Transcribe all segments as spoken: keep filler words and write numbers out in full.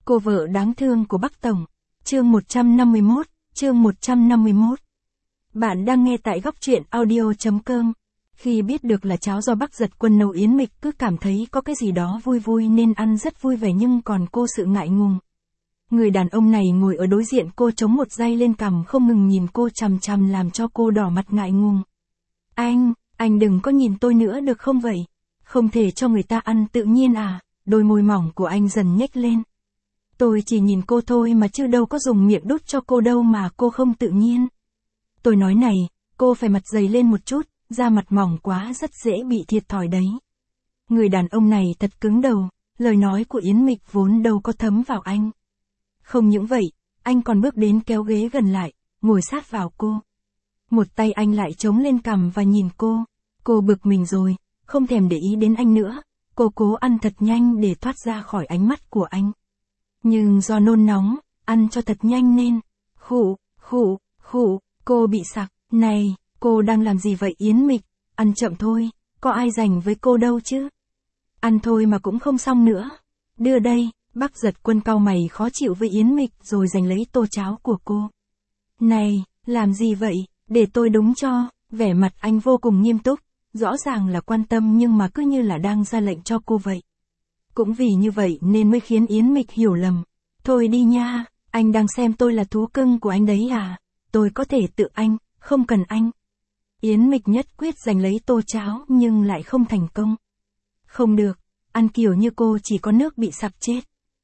Cô vợ đáng thương của Bắc Tổng. Chương một trăm năm mươi mốt, chương một trăm năm mươi mốt. Bạn đang nghe tại góc truyện audio chấm com. Khi biết được là cháo do Bắc Giật Quân nấu, Yến Mịch cứ cảm thấy có cái gì đó vui vui nên ăn rất vui vẻ, nhưng còn cô sự ngại ngùng. Người đàn ông này ngồi ở đối diện cô chống một dây lên cằm không ngừng nhìn cô chằm chằm làm cho cô đỏ mặt ngại ngùng. Anh, anh đừng có nhìn tôi nữa được không vậy? Không thể cho người ta ăn tự nhiên à? Đôi môi mỏng của anh dần nhếch lên. Tôi chỉ nhìn cô thôi mà chứ đâu có dùng miệng đút cho cô đâu mà cô không tự nhiên. Tôi nói này, cô phải mặt dày lên một chút, da mặt mỏng quá rất dễ bị thiệt thòi đấy. Người đàn ông này thật cứng đầu, lời nói của Yến Mịch vốn đâu có thấm vào anh. Không những vậy, anh còn bước đến kéo ghế gần lại, ngồi sát vào cô. Một tay anh lại chống lên cằm và nhìn cô. Cô bực mình rồi, không thèm để ý đến anh nữa. Cô cố ăn thật nhanh để thoát ra khỏi ánh mắt của anh. Nhưng do nôn nóng, ăn cho thật nhanh nên, khụ, khụ, khụ, cô bị sặc. Này, cô đang làm gì vậy Yến Mịch? Ăn chậm thôi, có ai rảnh với cô đâu chứ. Ăn thôi mà cũng không xong nữa. Đưa đây. Bắc Giật Quân cau mày khó chịu với Yến Mịch rồi giành lấy tô cháo của cô. Này, làm gì vậy, để tôi đúng cho. Vẻ mặt anh vô cùng nghiêm túc, rõ ràng là quan tâm nhưng mà cứ như là đang ra lệnh cho cô vậy. Cũng vì như vậy nên mới khiến Yến Mịch hiểu lầm. Thôi đi nha, anh đang xem tôi là thú cưng của anh đấy à, tôi có thể tự anh, không cần anh. Yến Mịch nhất quyết giành lấy tô cháo nhưng lại không thành công. Không được, ăn kiểu như cô chỉ có nước bị sặc chết.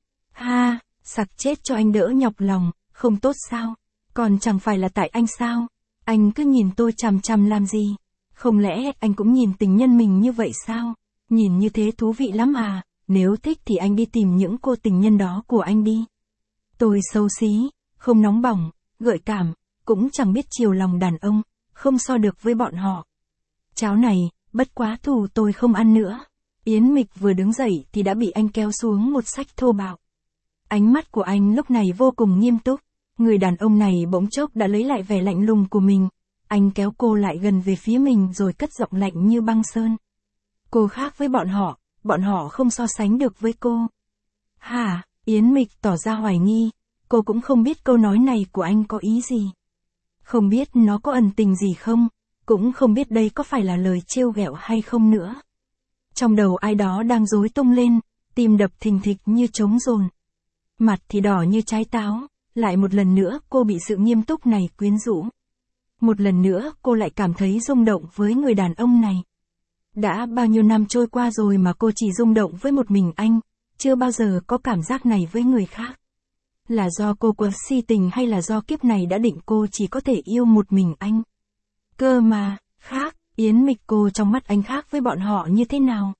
Ha, sặc chết cho anh đỡ nhọc lòng, không tốt sao? Còn chẳng phải là tại anh sao? Anh cứ nhìn tôi chằm chằm làm gì? Không lẽ anh cũng nhìn tình nhân mình như vậy sao? Nhìn như thế thú vị lắm à, nếu thích thì anh đi tìm những cô tình nhân đó của anh đi. Tôi xấu xí, không nóng bỏng, gợi cảm, cũng chẳng biết chiều lòng đàn ông, không so được với bọn họ. Cháo này, bất quá thù tôi không ăn nữa. Yến Mịch vừa đứng dậy thì đã bị anh kéo xuống một xách thô bạo. Ánh mắt của anh lúc này vô cùng nghiêm túc. Người đàn ông này bỗng chốc đã lấy lại vẻ lạnh lùng của mình. Anh kéo cô lại gần về phía mình rồi cất giọng lạnh như băng sơn. Cô khác với bọn họ, bọn họ không so sánh được với cô. Hả? Yến Mịch tỏ ra hoài nghi. Cô cũng không biết câu nói này của anh có ý gì. Không biết nó có ẩn tình gì không, cũng không biết đây có phải là lời trêu ghẹo hay không nữa. Trong đầu ai đó đang rối tung lên, tim đập thình thịch như trống dồn. Mặt thì đỏ như trái táo, lại một lần nữa cô bị sự nghiêm túc này quyến rũ. Một lần nữa cô lại cảm thấy rung động với người đàn ông này. Đã bao nhiêu năm trôi qua rồi mà cô chỉ rung động với một mình anh, chưa bao giờ có cảm giác này với người khác. Là do cô quá si tình hay là do kiếp này đã định cô chỉ có thể yêu một mình anh? Cơ mà, khác, Yến Mịch cô trong mắt anh khác với bọn họ như thế nào?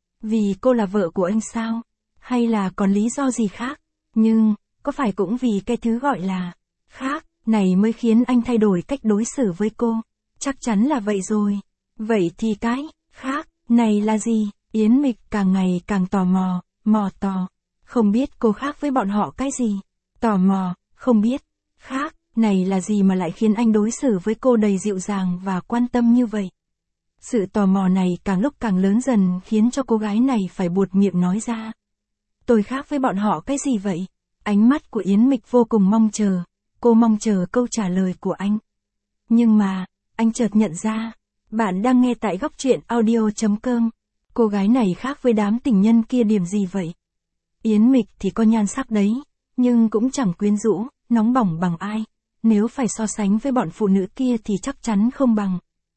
Vì cô là vợ của anh sao? Hay là còn lý do gì khác? Nhưng, có phải cũng vì cái thứ gọi là khác này mới khiến anh thay đổi cách đối xử với cô? Chắc chắn là vậy rồi. Vậy thì cái khác này là gì? Yến Mịch càng ngày càng tò mò, mò tò. Không biết cô khác với bọn họ cái gì? Tò mò, không biết. Khác này là gì mà lại khiến anh đối xử với cô đầy dịu dàng và quan tâm như vậy? Sự tò mò này càng lúc càng lớn dần khiến cho cô gái này phải buột miệng nói ra. Tôi khác với bọn họ cái gì vậy? Ánh mắt của Yến Mịch vô cùng mong chờ. Cô mong chờ câu trả lời của anh. Nhưng mà, anh chợt nhận ra. Bạn đang nghe tại góc truyện audio chấm com. Cô gái này khác với đám tình nhân kia điểm gì vậy? Yến Mịch thì có nhan sắc đấy, nhưng cũng chẳng quyến rũ, nóng bỏng bằng ai. Nếu phải so sánh với bọn phụ nữ kia thì chắc chắn không bằng.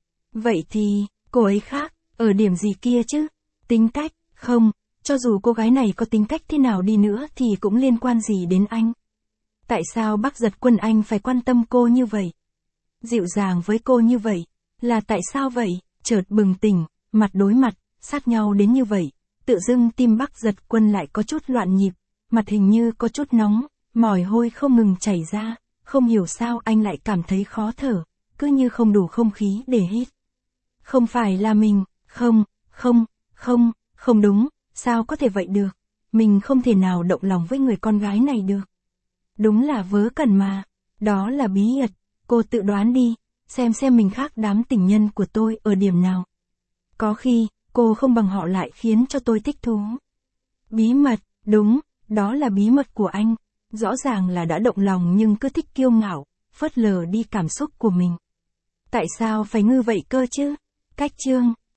Vậy thì, cô ấy khác, ở điểm gì kia chứ? Tính cách, không, cho dù cô gái này có tính cách thế nào đi nữa thì cũng liên quan gì đến anh? Tại sao Bắc Giật Quân anh phải quan tâm cô như vậy? Dịu dàng với cô như vậy, là tại sao vậy? Chợt bừng tỉnh, mặt đối mặt, sát nhau đến như vậy, tự dưng tim Bắc Giật Quân lại có chút loạn nhịp, mặt hình như có chút nóng, mỏi hôi không ngừng chảy ra, không hiểu sao anh lại cảm thấy khó thở, cứ như không đủ không khí để hít. Không phải là mình, không, không, không, không đúng, sao có thể vậy được, mình không thể nào động lòng với người con gái này được. Đúng là vớ vẩn mà, đó là bí ẩn, cô tự đoán đi, xem xem mình khác đám tình nhân của tôi ở điểm nào. Có khi, cô không bằng họ lại khiến cho tôi thích thú. Bí mật, đúng, Đó là bí mật của anh. Rõ ràng là đã động lòng nhưng cứ thích kiêu ngạo, phớt lờ đi cảm xúc của mình. Tại sao phải ngư vậy cơ chứ? Cách chương